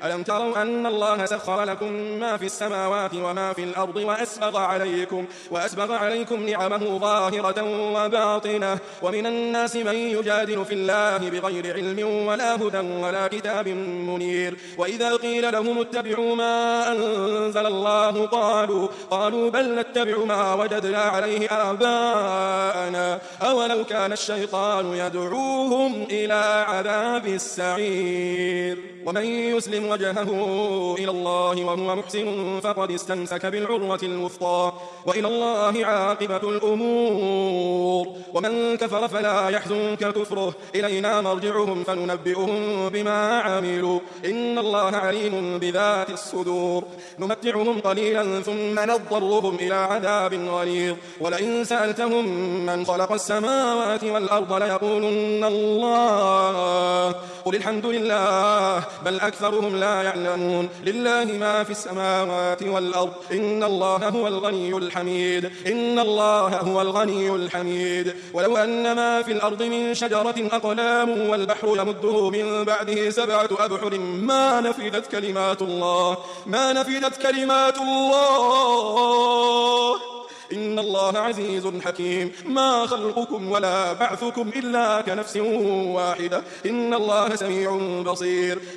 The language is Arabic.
ألم تروا أن الله سخر لكم ما في السماوات وما في الأرض وأسبغ عليكم نعمه ظاهرة وباطنة ومن الناس من يجادل في الله بغير علم ولا هدى ولا كتاب منير وإذا قيل لهم اتبعوا ما أنزل الله قالوا بل نتبع ما وجدنا عليه آباءنا أولو كان الشيطان يدعوهم إلى عذاب السعير ومن يسلم وجهه إلى الله وهو محسن فقد استمسك بالعروة الوثقى وإلى الله عاقبة الأمور ومن كفر فلا يحزنك كفره إلينا مرجعهم فننبئهم بما عملوا إن الله عليم بذات الصدور نمتعهم قليلا ثم نضطرهم إلى عذاب غليظ ولئن سألتهم من خلق السماوات والأرض ليقولن الله قل الحمد لله بل أكثرهم لا يعلمون لله ما في السماوات والأرض إن الله هو الغني الحميد ولو أن ما في الأرض من شجرة أقلام والبحر يمده من بعده 7 أبحر ما نفدت كلمات الله إن الله عزيز حكيم ما خلقكم ولا بعثكم إلا كنفس واحدة إن الله سميع بصير